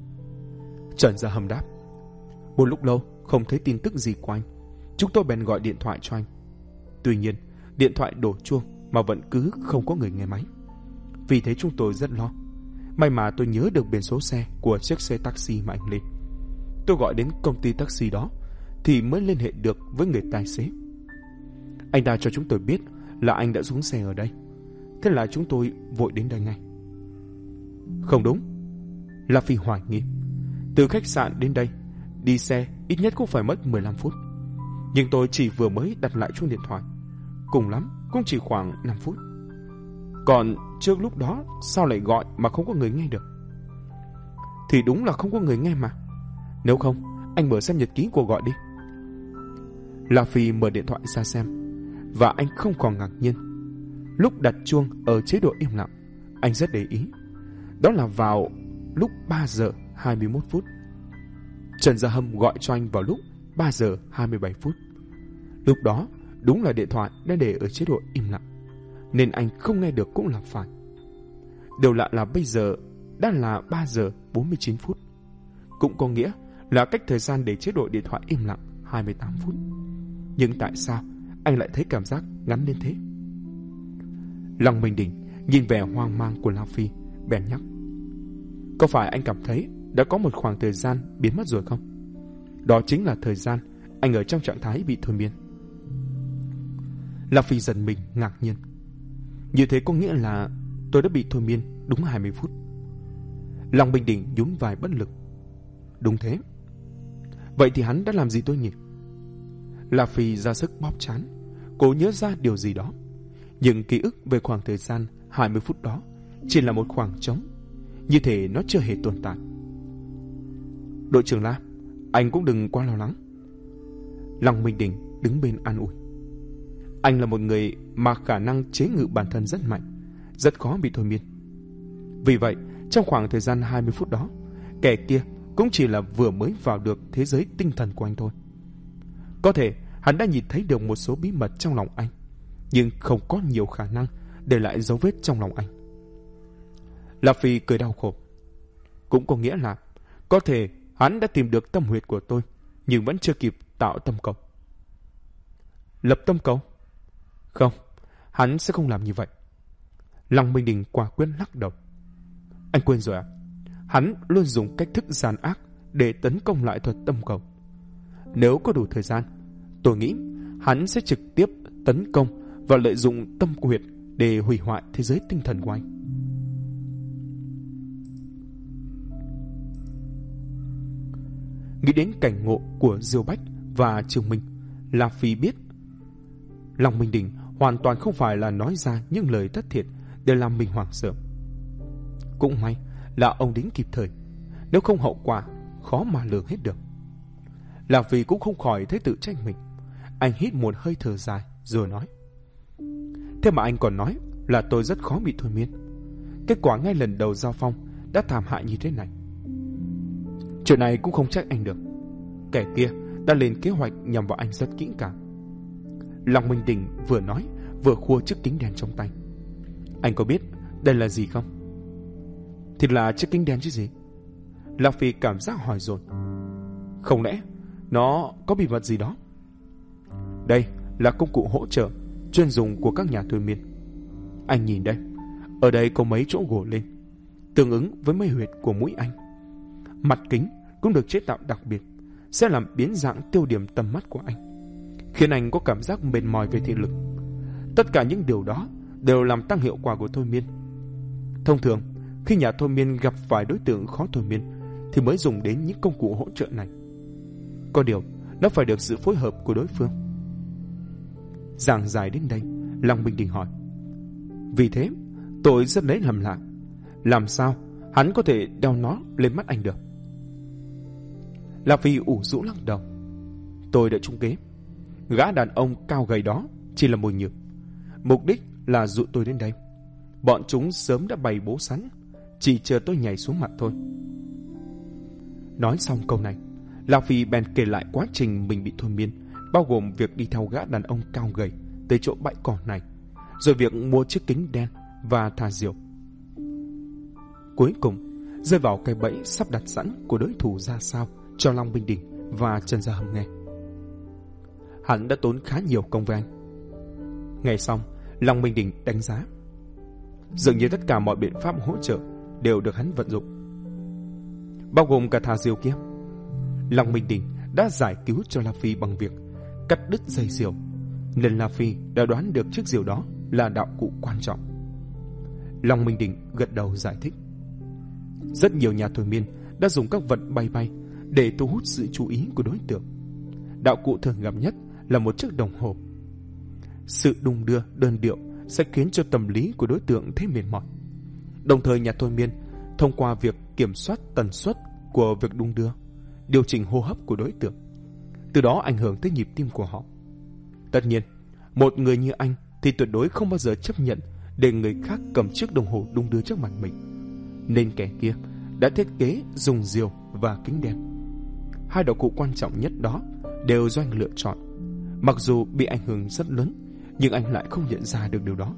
Trần Gia Hâm đáp: một lúc lâu không thấy tin tức gì của anh, chúng tôi bèn gọi điện thoại cho anh. Tuy nhiên điện thoại đổ chuông mà vẫn cứ không có người nghe máy. Vì thế chúng tôi rất lo. May mà tôi nhớ được biển số xe của chiếc xe taxi mà anh lên. Tôi gọi đến công ty taxi đó thì mới liên hệ được với người tài xế. Anh ta cho chúng tôi biết là anh đã xuống xe ở đây. Thế là chúng tôi vội đến đây ngay. Không đúng, La Phi hoài nghi. Từ khách sạn đến đây đi xe ít nhất cũng phải mất mười lăm phút. Nhưng tôi chỉ vừa mới đặt lại chuông điện thoại, cùng lắm cũng chỉ khoảng năm phút. Còn trước lúc đó sao lại gọi mà không có người nghe được? Thì đúng là không có người nghe mà. Nếu không, anh mở xem nhật ký cuộc gọi đi. La Phi mở điện thoại ra xem, và anh không còn ngạc nhiên. Lúc đặt chuông ở chế độ im lặng, anh rất để ý. Đó là vào lúc ba giờ hai mươi mốt phút. Trần Gia Hâm gọi cho anh vào lúc ba giờ hai mươi bảy phút. Lúc đó đúng là điện thoại đã để ở chế độ im lặng, nên anh không nghe được cũng là phải. Điều lạ là bây giờ đã là ba giờ bốn mươi chín phút. Cũng có nghĩa là cách thời gian để chế độ điện thoại im lặng hai mươi tám phút. Nhưng tại sao anh lại thấy cảm giác ngắn đến thế? Long Minh Đình nhìn vẻ hoang mang của La Phi, bèn nhắc: có phải anh cảm thấy đã có một khoảng thời gian biến mất rồi không? Đó chính là thời gian anh ở trong trạng thái bị thôi miên. La Phi giật mình ngạc nhiên. Như thế có nghĩa là tôi đã bị thôi miên đúng hai mươi phút. Long Minh Đình nhún vai bất lực. Đúng thế. Vậy thì hắn đã làm gì tôi nhỉ? La Phi ra sức bóp trán, cố nhớ ra điều gì đó. Nhưng ký ức về khoảng thời gian hai mươi phút đó chỉ là một khoảng trống, như thể nó chưa hề tồn tại. Đội trưởng La, anh cũng đừng quá lo lắng. Long Minh Đình đứng bên an ủi. Anh là một người mà khả năng chế ngự bản thân rất mạnh, rất khó bị thôi miên. Vì vậy, trong khoảng thời gian hai mươi phút đó, kẻ kia cũng chỉ là vừa mới vào được thế giới tinh thần của anh thôi. Có thể hắn đã nhìn thấy được một số bí mật trong lòng anh, nhưng không có nhiều khả năng để lại dấu vết trong lòng anh. La Phi cười đau khổ. Cũng có nghĩa là có thể hắn đã tìm được tâm huyệt của tôi, nhưng vẫn chưa kịp tạo tâm cầu. Lập tâm cầu? Không, hắn sẽ không làm như vậy. Long Minh Đình quả quyết lắc đầu. Anh quên rồi à? Hắn luôn dùng cách thức gian ác để tấn công lại thuật tâm cầu. Nếu có đủ thời gian, tôi nghĩ hắn sẽ trực tiếp tấn công và lợi dụng tâm huyệt để hủy hoại thế giới tinh thần của anh. Nghĩ đến cảnh ngộ của Diêu Bách và Trường Minh, La Phi biết Long Minh Đình hoàn toàn không phải là nói ra những lời thất thiệt để làm mình hoảng sợ. Cũng may là ông đến kịp thời, nếu không hậu quả khó mà lường hết được. La Phi cũng không khỏi thấy tự trách mình. Anh hít một hơi thở dài rồi nói: thế mà anh còn nói là tôi rất khó bị thôi miên. Kết quả ngay lần đầu giao phong đã thảm hại như thế này. Chuyện này cũng không trách anh được. Kẻ kia đã lên kế hoạch nhằm vào anh rất kỹ càng. Long Minh Đình vừa nói vừa khua chiếc kính đen trong tay. Anh có biết đây là gì không? Thì là chiếc kính đen chứ gì? La Phi cảm giác hỏi dồn. Không lẽ nó có bí mật gì đó? Đây là công cụ hỗ trợ chuyên dùng của các nhà thôi miên. Anh nhìn đây, ở đây có mấy chỗ gồ lên, tương ứng với mấy huyệt của mũi anh. Mặt kính cũng được chế tạo đặc biệt, sẽ làm biến dạng tiêu điểm tầm mắt của anh, khiến anh có cảm giác mệt mỏi về thị lực. Tất cả những điều đó đều làm tăng hiệu quả của thôi miên. Thông thường, khi nhà thôi miên gặp phải đối tượng khó thôi miên thì mới dùng đến những công cụ hỗ trợ này. Có điều, nó phải được sự phối hợp của đối phương. Giảng dài đến đây, Long Minh Đình hỏi: Vì thế, tôi rất lấy làm lạ. Làm sao hắn có thể đeo nó lên mắt anh được? La Phi ủ rũ lắc đầu: Tôi đã trúng kế. Gã đàn ông cao gầy đó chỉ là mồi nhử. Mục đích là dụ tôi đến đây. Bọn chúng sớm đã bày bố sẵn, chỉ chờ tôi nhảy xuống mặt thôi. Nói xong câu này, La Phi bèn kể lại quá trình mình bị thôi miên, bao gồm việc đi theo gã đàn ông cao gầy tới chỗ bãi cỏ này, rồi việc mua chiếc kính đen và thả diều. Cuối cùng, rơi vào cái bẫy sắp đặt sẵn của đối thủ ra sao cho Long Minh Đình và Trần Gia Hâm nghe. Hắn đã tốn khá nhiều công với anh. Nghe xong, Long Minh Đình đánh giá. Dường như tất cả mọi biện pháp hỗ trợ đều được hắn vận dụng, bao gồm cả thả diều kia. Long Minh Đình đã giải cứu cho La Phi bằng việc cắt đứt dây diều, nên La Phi đã đoán được chiếc diều đó là đạo cụ quan trọng. Long Minh Đình gật đầu giải thích. Rất nhiều nhà thôi miên đã dùng các vật bay bay để thu hút sự chú ý của đối tượng. Đạo cụ thường gặp nhất là một chiếc đồng hồ. Sự đung đưa đơn điệu sẽ khiến cho tâm lý của đối tượng thấy mệt mỏi. Đồng thời nhà thôi miên thông qua việc kiểm soát tần suất của việc đung đưa, điều chỉnh hô hấp của đối tượng, từ đó ảnh hưởng tới nhịp tim của họ. Tất nhiên, một người như anh thì tuyệt đối không bao giờ chấp nhận để người khác cầm chiếc đồng hồ đung đưa trước mặt mình, nên kẻ kia đã thiết kế dùng diều và kính đen. Hai đạo cụ quan trọng nhất đó đều do anh lựa chọn. Mặc dù bị ảnh hưởng rất lớn, nhưng anh lại không nhận ra được điều đó.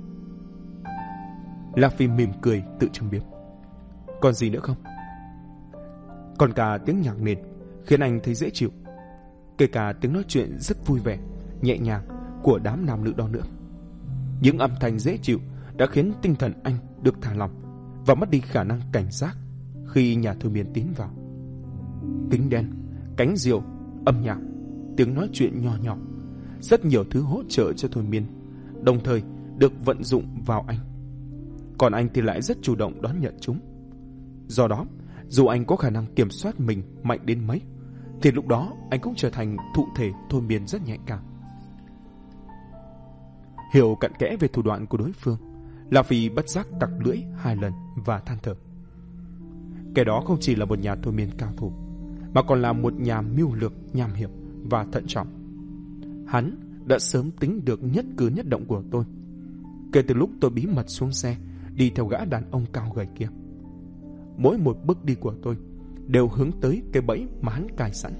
La Phi mỉm cười tự châm biếm. Còn gì nữa không? Còn cả tiếng nhạc nền khiến anh thấy dễ chịu, kể cả tiếng nói chuyện rất vui vẻ, nhẹ nhàng của đám nam nữ đó nữa. Những âm thanh dễ chịu đã khiến tinh thần anh được thả lỏng và mất đi khả năng cảnh giác khi nhà thôi miên tiến vào. Kính đen, cánh diều, âm nhạc, tiếng nói chuyện nho nhỏ, rất nhiều thứ hỗ trợ cho thôi miên, đồng thời được vận dụng vào anh. Còn anh thì lại rất chủ động đón nhận chúng. Do đó, dù anh có khả năng kiểm soát mình mạnh đến mấy, thì lúc đó anh cũng trở thành thụ thể thôi miên rất nhạy cảm. Hiểu cặn kẽ về thủ đoạn của đối phương, La Phi bất giác tặc lưỡi hai lần và than thở. Kẻ đó không chỉ là một nhà thôi miên cao thủ, mà còn là một nhà mưu lược nham hiểm và thận trọng. Hắn đã sớm tính được nhất cử nhất động của tôi, kể từ lúc tôi bí mật xuống xe đi theo gã đàn ông cao gầy kia. Mỗi một bước đi của tôi đều hướng tới cái bẫy mà hắn cài sẵn.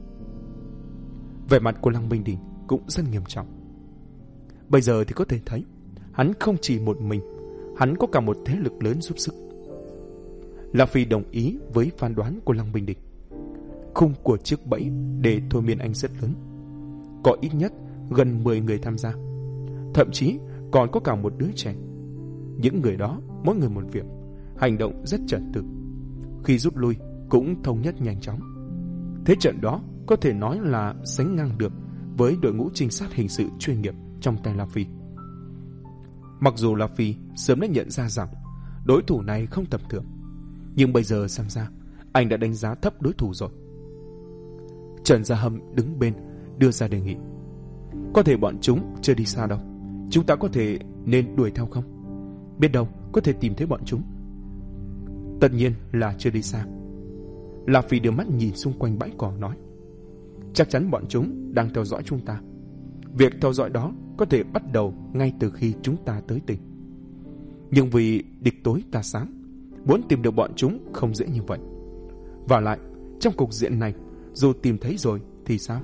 Vẻ mặt của Long Minh Đình cũng rất nghiêm trọng. Bây giờ thì có thể thấy hắn không chỉ một mình, hắn có cả một thế lực lớn giúp sức. La Phi đồng ý với phán đoán của Long Minh Đình. Khung của chiếc bẫy để thôi miên anh rất lớn, có ít nhất gần mười người tham gia, thậm chí còn có cả một đứa trẻ. Những người đó mỗi người một việc, hành động rất trật tự, khi rút lui cũng thống nhất nhanh chóng. Thế trận đó có thể nói là sánh ngang được với đội ngũ trinh sát hình sự chuyên nghiệp trong tay La Phi. Mặc dù La Phi sớm đã nhận ra rằng đối thủ này không tầm thường, nhưng bây giờ xem ra anh đã đánh giá thấp đối thủ rồi. Trần Gia Hâm đứng bên đưa ra đề nghị. Có thể bọn chúng chưa đi xa đâu, chúng ta có thể nên đuổi theo không? Biết đâu có thể tìm thấy bọn chúng. Tất nhiên là chưa đi xa. La Phi đưa mắt nhìn xung quanh bãi cỏ nói, chắc chắn bọn chúng đang theo dõi chúng ta. Việc theo dõi đó có thể bắt đầu ngay từ khi chúng ta tới tỉnh. Nhưng vì địch tối ta sáng, muốn tìm được bọn chúng không dễ như vậy. Và lại, trong cục diện này, dù tìm thấy rồi thì sao?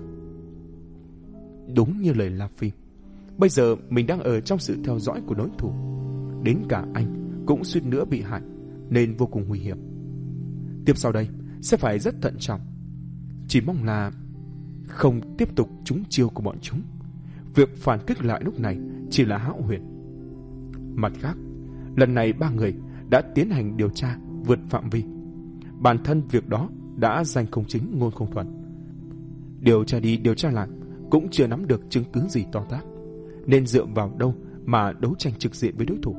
Đúng như lời La Phi, bây giờ mình đang ở trong sự theo dõi của đối thủ. Đến cả anh cũng suýt nữa bị hại, nên vô cùng nguy hiểm. Tiếp sau đây sẽ phải rất thận trọng. Chỉ mong là không tiếp tục trúng chiêu của bọn chúng. Việc phản kích lại lúc này chỉ là hão huyền. Mặt khác, lần này ba người đã tiến hành điều tra vượt phạm vi. Bản thân việc đó đã danh không chính ngôn không thuận. Điều tra đi điều tra lại cũng chưa nắm được chứng cứ gì to tát, nên dựa vào đâu mà đấu tranh trực diện với đối thủ?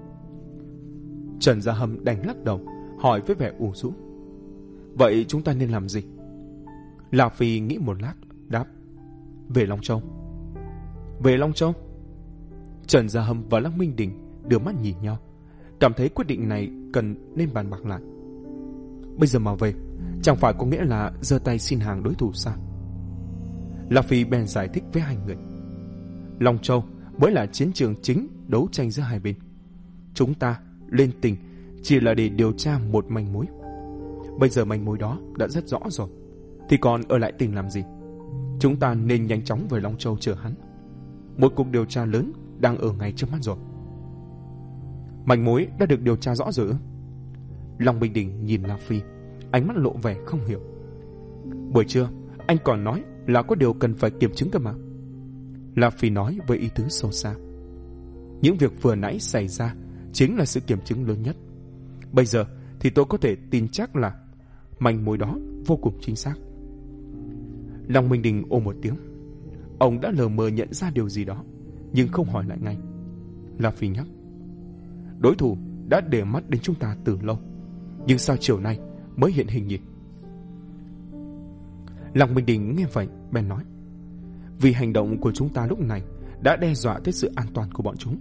Trần Gia Hâm đành lắc đầu, hỏi với vẻ u rũ. Vậy chúng ta nên làm gì? La Phi nghĩ một lát, đáp, về Long Châu. Về Long Châu? Trần Gia Hâm và Lăng Minh Đình đưa mắt nhìn nhau, cảm thấy quyết định này cần nên bàn bạc lại. Bây giờ mà về, chẳng phải có nghĩa là giơ tay xin hàng đối thủ sao? La Phi bèn giải thích với hai người. Long Châu mới là chiến trường chính đấu tranh giữa hai bên. Chúng ta lên tỉnh chỉ là để điều tra một manh mối. Bây giờ manh mối đó đã rất rõ rồi, thì còn ở lại tỉnh làm gì? Chúng ta nên nhanh chóng về Long Châu chờ hắn. Một cuộc điều tra lớn đang ở ngay trước mắt rồi. Manh mối đã được điều tra rõ rồi ư? Long Minh Đình nhìn La Phi, ánh mắt lộ vẻ không hiểu. Buổi trưa anh còn nói là có điều cần phải kiểm chứng cơ mà. La Phi nói với ý tứ sâu xa. Những việc vừa nãy xảy ra chính là sự kiểm chứng lớn nhất. Bây giờ thì tôi có thể tin chắc là manh mối đó vô cùng chính xác. Long Minh Đình ồ một tiếng. Ông đã lờ mờ nhận ra điều gì đó, nhưng không hỏi lại ngay. La Phi nhắc. Đối thủ đã để mắt đến chúng ta từ lâu, nhưng sao chiều nay mới hiện hình nhỉ? Long Minh Đình nghe vậy bèn nói. Vì hành động của chúng ta lúc này đã đe dọa tới sự an toàn của bọn chúng.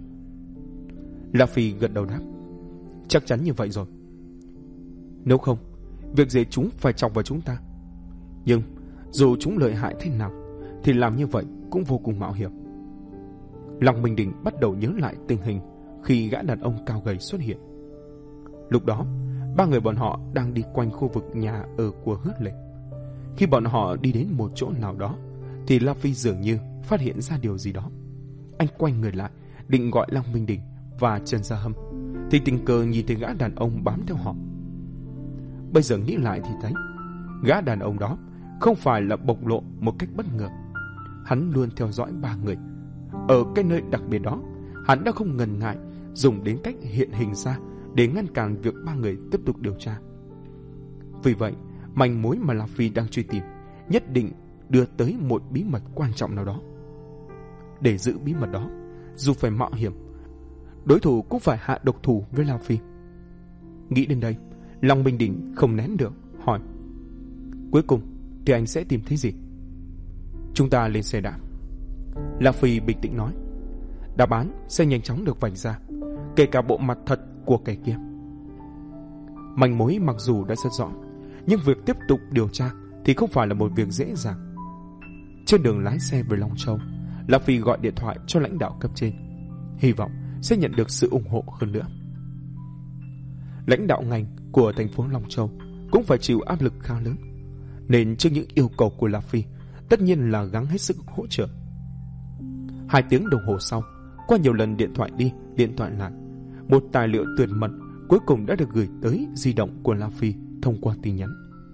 La Phi gật đầu đáp. Chắc chắn như vậy rồi. Nếu không, việc gì chúng phải chọc vào chúng ta. Nhưng dù chúng lợi hại thế nào thì làm như vậy cũng vô cùng mạo hiểm. Long Minh Đình bắt đầu nhớ lại tình hình khi gã đàn ông cao gầy xuất hiện. Lúc đó ba người bọn họ đang đi quanh khu vực nhà ở của Hứa Lệ. Khi bọn họ đi đến một chỗ nào đó thì La Phi dường như phát hiện ra điều gì đó. Anh quay người lại định gọi Long Minh Đình và Trần Gia Hâm thì tình cờ nhìn thấy gã đàn ông bám theo họ. Bây giờ nghĩ lại thì thấy gã đàn ông đó không phải là bộc lộ một cách bất ngờ. Hắn luôn theo dõi ba người. Ở cái nơi đặc biệt đó, hắn đã không ngần ngại dùng đến cách hiện hình ra để ngăn cản việc ba người tiếp tục điều tra. Vì vậy, manh mối mà La Phi đang truy tìm nhất định đưa tới một bí mật quan trọng nào đó. Để giữ bí mật đó, dù phải mạo hiểm, đối thủ cũng phải hạ độc thủ với La Phi. Nghĩ đến đây, Long Minh Đình không nén được, hỏi. Cuối cùng thì anh sẽ tìm thấy gì? Chúng ta lên xe đạp. La Phi bình tĩnh nói. Đáp án sẽ nhanh chóng được vạch ra, kể cả bộ mặt thật của kẻ kia. Manh mối mặc dù đã rất rõ, nhưng việc tiếp tục điều tra thì không phải là một việc dễ dàng. Trên đường lái xe về Long Châu, La Phi gọi điện thoại cho lãnh đạo cấp trên, hy vọng sẽ nhận được sự ủng hộ hơn nữa. Lãnh đạo ngành của thành phố Long Châu cũng phải chịu áp lực khá lớn, nên trước những yêu cầu của La Phi, tất nhiên là gắng hết sức hỗ trợ. Hai tiếng đồng hồ sau, qua nhiều lần điện thoại đi, điện thoại lại, một tài liệu tuyệt mật cuối cùng đã được gửi tới di động của La Phi thông qua tin nhắn.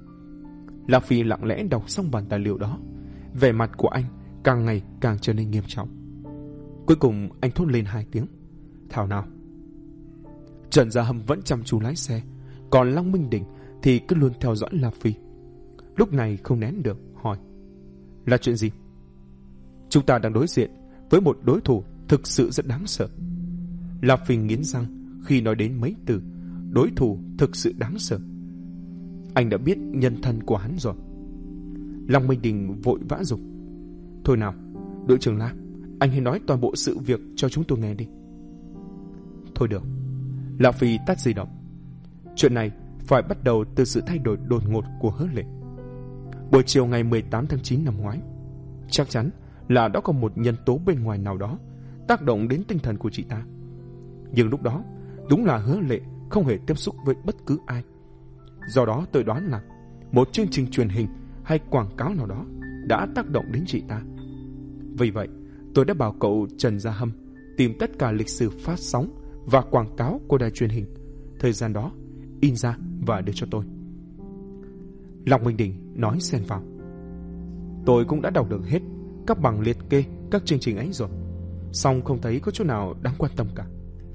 La Phi lặng lẽ đọc xong bản tài liệu đó, vẻ mặt của anh càng ngày càng trở nên nghiêm trọng. Cuối cùng anh thốt lên hai tiếng. Thảo nào. Trần Gia Hâm vẫn chăm chú lái xe, còn Long Minh Đình thì cứ luôn theo dõi La Phi. Lúc này không nén được, hỏi. Là chuyện gì? Chúng ta đang đối diện với một đối thủ thực sự rất đáng sợ. La Phi nghiến răng khi nói đến mấy từ đối thủ thực sự đáng sợ. Anh đã biết nhân thân của hắn rồi. Long Minh Đình vội vã dục. Thôi nào, đội trưởng La, anh hãy nói toàn bộ sự việc cho chúng tôi nghe đi. Thôi được. La Phi tắt di động. Chuyện này phải bắt đầu từ sự thay đổi đột ngột của Hứa Lệ. Buổi chiều ngày mười tám tháng chín năm ngoái, chắc chắn là đã có một nhân tố bên ngoài nào đó tác động đến tinh thần của chị ta. Nhưng lúc đó đúng là Hứa Lệ không hề tiếp xúc với bất cứ ai. Do đó tôi đoán là một chương trình truyền hình hay quảng cáo nào đó đã tác động đến chị ta. Vì vậy tôi đã bảo cậu Trần Gia Hâm tìm tất cả lịch sử phát sóng và quảng cáo của đài truyền hình thời gian đó, in ra và đưa cho tôi. Long Minh Đình nói xen vào. Tôi cũng đã đọc được hết các bằng liệt kê các chương trình ấy rồi, song không thấy có chỗ nào đáng quan tâm cả.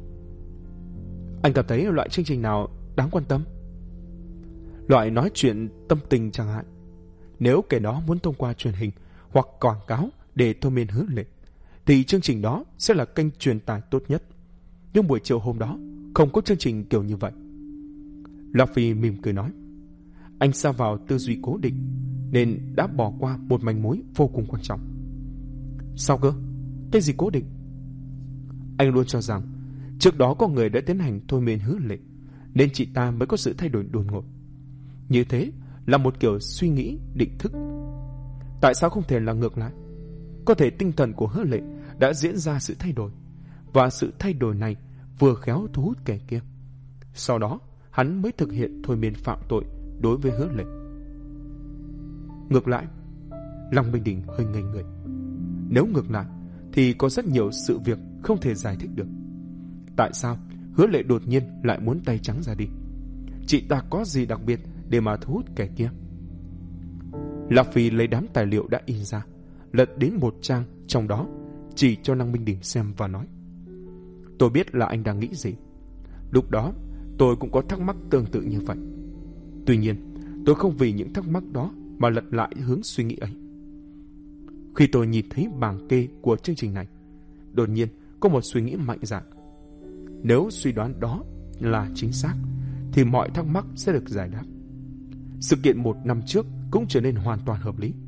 Anh cảm thấy loại chương trình nào đáng quan tâm? Loại nói chuyện tâm tình chẳng hạn. Nếu kẻ đó muốn thông qua truyền hình hoặc quảng cáo để thôi miên Hứa Lệ, thì chương trình đó sẽ là kênh truyền tải tốt nhất. Nhưng buổi chiều hôm đó không có chương trình kiểu như vậy. La Phi mỉm cười nói. Anh sa vào tư duy cố định nên đã bỏ qua một manh mối vô cùng quan trọng. Sao cơ? Cái gì cố định? Anh luôn cho rằng trước đó có người đã tiến hành thôi miên Hứa Lệ, nên chị ta mới có sự thay đổi đột ngột. Như thế là một kiểu suy nghĩ định thức. Tại sao không thể là ngược lại? Có thể tinh thần của Hứa Lệ đã diễn ra sự thay đổi, và sự thay đổi này vừa khéo thu hút kẻ kia. Sau đó hắn mới thực hiện thôi miên phạm tội đối với Hứa Lệ. Ngược lại, Lăng Minh Đình hơi ngây người. Nếu ngược lại thì có rất nhiều sự việc không thể giải thích được. Tại sao Hứa Lệ đột nhiên lại muốn tay trắng ra đi? Chị ta có gì đặc biệt để mà thu hút kẻ kia? Lạc Phi lấy đám tài liệu đã in ra, lật đến một trang trong đó, chỉ cho Lăng Minh Đình xem và nói: tôi biết là anh đang nghĩ gì. Lúc đó tôi cũng có thắc mắc tương tự như vậy. Tuy nhiên tôi không vì những thắc mắc đó mà lật lại hướng suy nghĩ ấy. Khi tôi nhìn thấy bảng kê của chương trình này, đột nhiên có một suy nghĩ mạnh dạn. Nếu suy đoán đó là chính xác thì mọi thắc mắc sẽ được giải đáp. Sự kiện một năm trước cũng trở nên hoàn toàn hợp lý.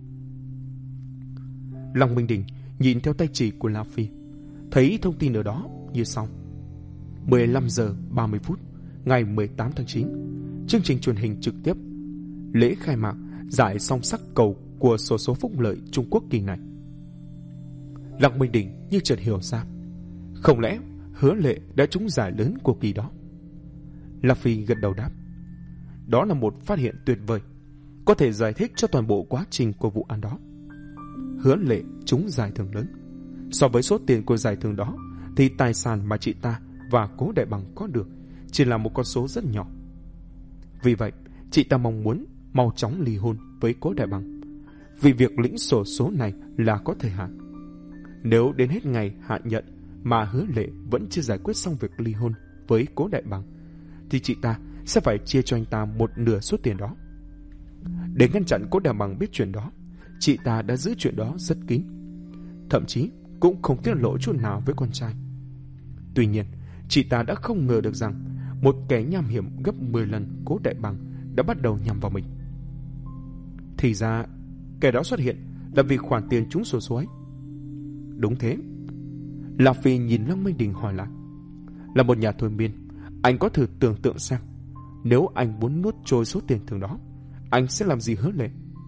Lăng Minh Đình nhìn theo tay chỉ của La Phi, thấy thông tin ở đó như sau: mười lăm giờ ba mươi phút ngày mười tám tháng chín, chương trình truyền hình trực tiếp lễ khai mạc giải song sắc cầu của xổ số phúc lợi Trung Quốc kỳ này. Lăng Minh Đình như chợt hiểu ra, không lẽ Hứa Lệ đã trúng giải lớn của kỳ đó? La Phi gật đầu đáp: đó là một phát hiện tuyệt vời, có thể giải thích cho toàn bộ quá trình của vụ án đó. Hứa Lệ trúng giải thưởng lớn. So với số tiền của giải thưởng đó thì tài sản mà chị ta và Cố Đại Bằng có được chỉ là một con số rất nhỏ. Vì vậy chị ta mong muốn mau chóng ly hôn với Cố Đại Bằng, vì việc lĩnh sổ số này là có thời hạn. Nếu đến hết ngày hạn nhận mà Hứa Lệ vẫn chưa giải quyết xong việc ly hôn với Cố Đại Bằng thì chị ta sẽ phải chia cho anh ta một nửa số tiền đó. Để ngăn chặn Cố Đại Bằng biết chuyện đó, chị ta đã giữ chuyện đó rất kín, thậm chí cũng không tiết lộ chút nào với con trai. Tuy nhiên, chị ta đã không ngờ được rằng một kẻ nham hiểm gấp mười lần Cố Đại Bằng đã bắt đầu nhằm vào mình. Thì ra, kẻ đó xuất hiện là vì khoản tiền trúng sổ số ấy. Đúng thế. Lạc Phi nhìn Lăng Minh Đình hỏi lại: là một nhà thôi miên, anh có thử tưởng tượng xem, nếu anh muốn nuốt trôi số tiền thưởng đó, anh sẽ làm gì Hứa Lệ?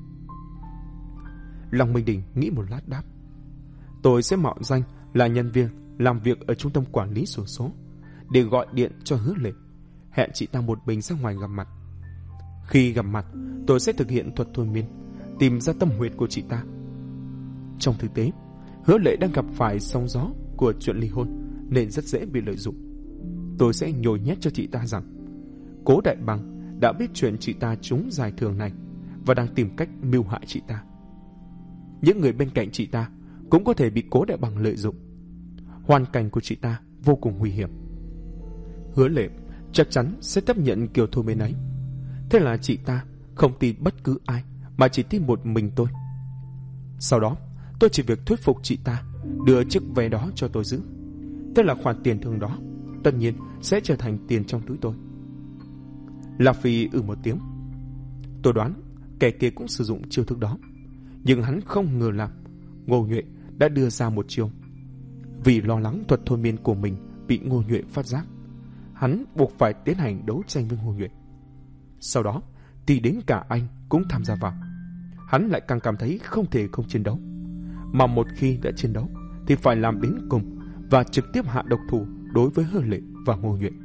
Lăng Minh Đình nghĩ một lát đáp: tôi sẽ mạo danh là nhân viên làm việc ở trung tâm quản lý sổ số để gọi điện cho Hứa Lệ, hẹn chị ta một mình ra ngoài gặp mặt. Khi gặp mặt, tôi sẽ thực hiện thuật thôi miên, tìm ra tâm huyệt của chị ta. Trong thực tế, Hứa Lệ đang gặp phải sóng gió của chuyện ly hôn nên rất dễ bị lợi dụng. Tôi sẽ nhồi nhét cho chị ta rằng Cố Đại Bằng đã biết chuyện chị ta trúng giải thưởng này và đang tìm cách mưu hại chị ta. Những người bên cạnh chị ta cũng có thể bị Cố Đại Bằng lợi dụng. Hoàn cảnh của chị ta vô cùng nguy hiểm. Hứa Lệ chắc chắn sẽ chấp nhận kiểu thôi miên ấy. Thế là chị ta không tin bất cứ ai mà chỉ tin một mình tôi. Sau đó tôi chỉ việc thuyết phục chị ta đưa chiếc vé đó cho tôi giữ. Thế là khoản tiền thưởng đó tất nhiên sẽ trở thành tiền trong túi tôi. Lạc Phi ừ một tiếng. Tôi đoán kẻ kia cũng sử dụng chiêu thức đó, nhưng hắn không ngờ rằng Ngô Nhuệ đã đưa ra một chiêu. Vì lo lắng thuật thôi miên của mình bị Ngô Nhuệ phát giác, hắn buộc phải tiến hành đấu tranh với Ngô Nhuệ. Sau đó thì đến cả anh cũng tham gia vào. Hắn lại càng cảm thấy không thể không chiến đấu, mà một khi đã chiến đấu thì phải làm đến cùng và trực tiếp hạ độc thủ đối với Hứa Lệ và Ngô Nhuệ.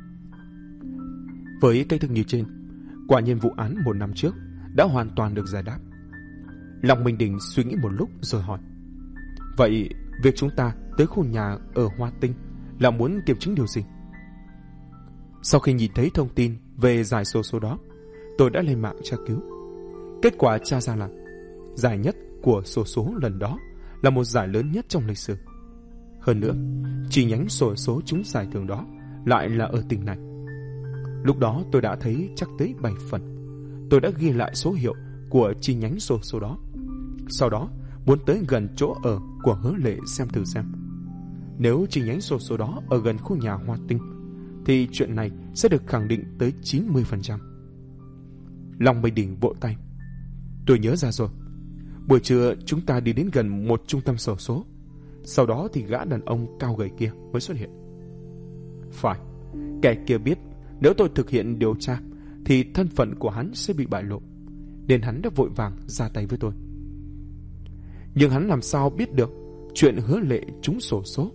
Với cách thức như trên, quả nhiên vụ án một năm trước đã hoàn toàn được giải đáp. Lăng Minh Đình suy nghĩ một lúc rồi hỏi: vậy việc chúng ta tới khu nhà ở Hoa Tinh là muốn kiểm chứng điều gì? Sau khi nhìn thấy thông tin về giải số số đó, tôi đã lên mạng tra cứu. Kết quả tra ra là giải nhất của số số lần đó là một giải lớn nhất trong lịch sử. Hơn nữa, chi nhánh sổ số trúng giải thưởng đó lại là ở tỉnh này. Lúc đó tôi đã thấy chắc tới bảy phần. Tôi đã ghi lại số hiệu của chi nhánh sổ số đó. Sau đó muốn tới gần chỗ ở của Hứa Lệ xem thử xem. Nếu chi nhánh sổ số đó ở gần khu nhà Hoa Tinh thì chuyện này sẽ được khẳng định tới chín mươi phần trăm. Long Minh Đình vỗ tay: tôi nhớ ra rồi. Buổi trưa chúng ta đi đến gần một trung tâm sổ số. Sau đó thì gã đàn ông cao gầy kia mới xuất hiện. Phải, kẻ kia biết nếu tôi thực hiện điều tra thì thân phận của hắn sẽ bị bại lộ, nên hắn đã vội vàng ra tay với tôi. Nhưng hắn làm sao biết được chuyện Hứa Lệ trúng xổ số?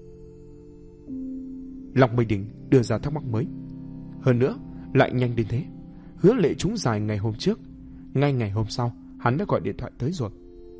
Long Minh Đình đưa ra thắc mắc mới. Hơn nữa, lại nhanh đến thế. Hứa Lệ trúng giải ngày hôm trước, ngay ngày hôm sau hắn đã gọi điện thoại tới rồi.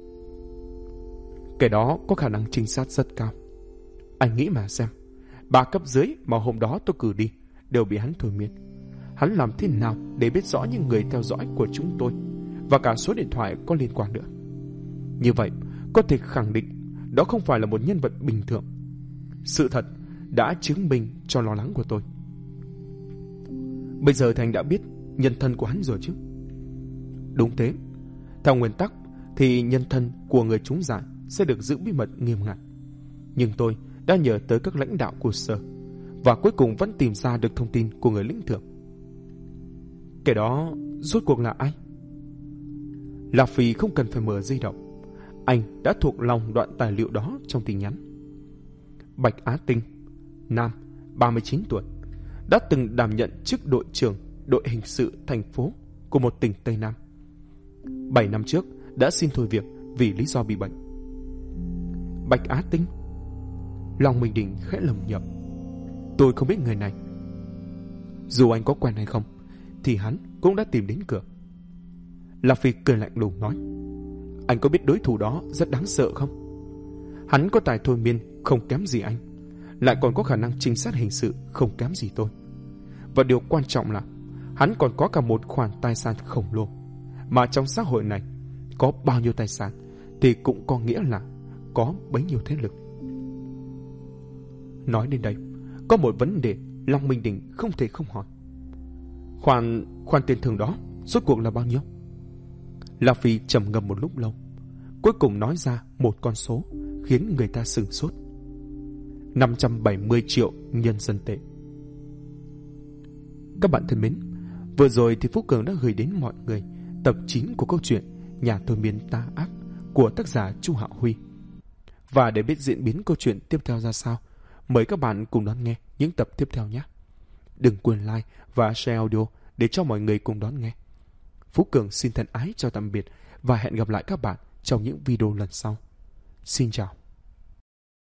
Cái đó có khả năng trinh sát rất cao. Anh nghĩ mà xem, ba cấp dưới mà hôm đó tôi cử đi đều bị hắn thôi miên. Hắn làm thế nào để biết rõ những người theo dõi của chúng tôi và cả số điện thoại có liên quan nữa? Như vậy, có thể khẳng định đó không phải là một nhân vật bình thường. Sự thật đã chứng minh cho lo lắng của tôi. Bây giờ Thành đã biết nhân thân của hắn rồi chứ? Đúng thế. Theo nguyên tắc thì nhân thân của người trúng giải sẽ được giữ bí mật nghiêm ngặt. Nhưng tôi đã nhờ tới các lãnh đạo của sở và cuối cùng vẫn tìm ra được thông tin của người lĩnh thưởng. Cái đó rốt cuộc là ai? Lạc Phi không cần phải mở di động. Anh đã thuộc lòng đoạn tài liệu đó trong tin nhắn. Bạch Á Tinh, nam, ba mươi chín tuổi, đã từng đảm nhận chức đội trưởng đội hình sự thành phố của một tỉnh Tây Nam. bảy năm trước đã xin thôi việc vì lý do bị bệnh. Bạch Á Tinh? Long Minh Đình khẽ lầm nhầm. Tôi không biết người này. Dù anh có quen hay không thì hắn cũng đã tìm đến cửa. Lạc Phi cười lạnh lùng nói, anh có biết đối thủ đó rất đáng sợ không? Hắn có tài thôi miên không kém gì anh, lại còn có khả năng trinh sát hình sự không kém gì tôi. Và điều quan trọng là hắn còn có cả một khoản tài sản khổng lồ. Mà trong xã hội này, có bao nhiêu tài sản thì cũng có nghĩa là có bấy nhiêu thế lực. Nói đến đây, có một vấn đề Long Minh Đình không thể không hỏi. Khoản khoản tiền thưởng đó rốt cuộc là bao nhiêu? Lạc Phi trầm ngâm một lúc lâu, cuối cùng nói ra một con số khiến người ta sửng sốt. năm trăm bảy mươi triệu nhân dân tệ. Các bạn thân mến, vừa rồi thì Phú Cường đã gửi đến mọi người tập chín của câu chuyện Nhà thôi miên tà ác của tác giả Chu Hạo Huy. Và để biết diễn biến câu chuyện tiếp theo ra sao, mời các bạn cùng đón nghe những tập tiếp theo nhé. Đừng quên like và share audio để cho mọi người cùng đón nghe. Phú Cường xin thân ái chào tạm biệt và hẹn gặp lại các bạn trong những video lần sau. Xin chào.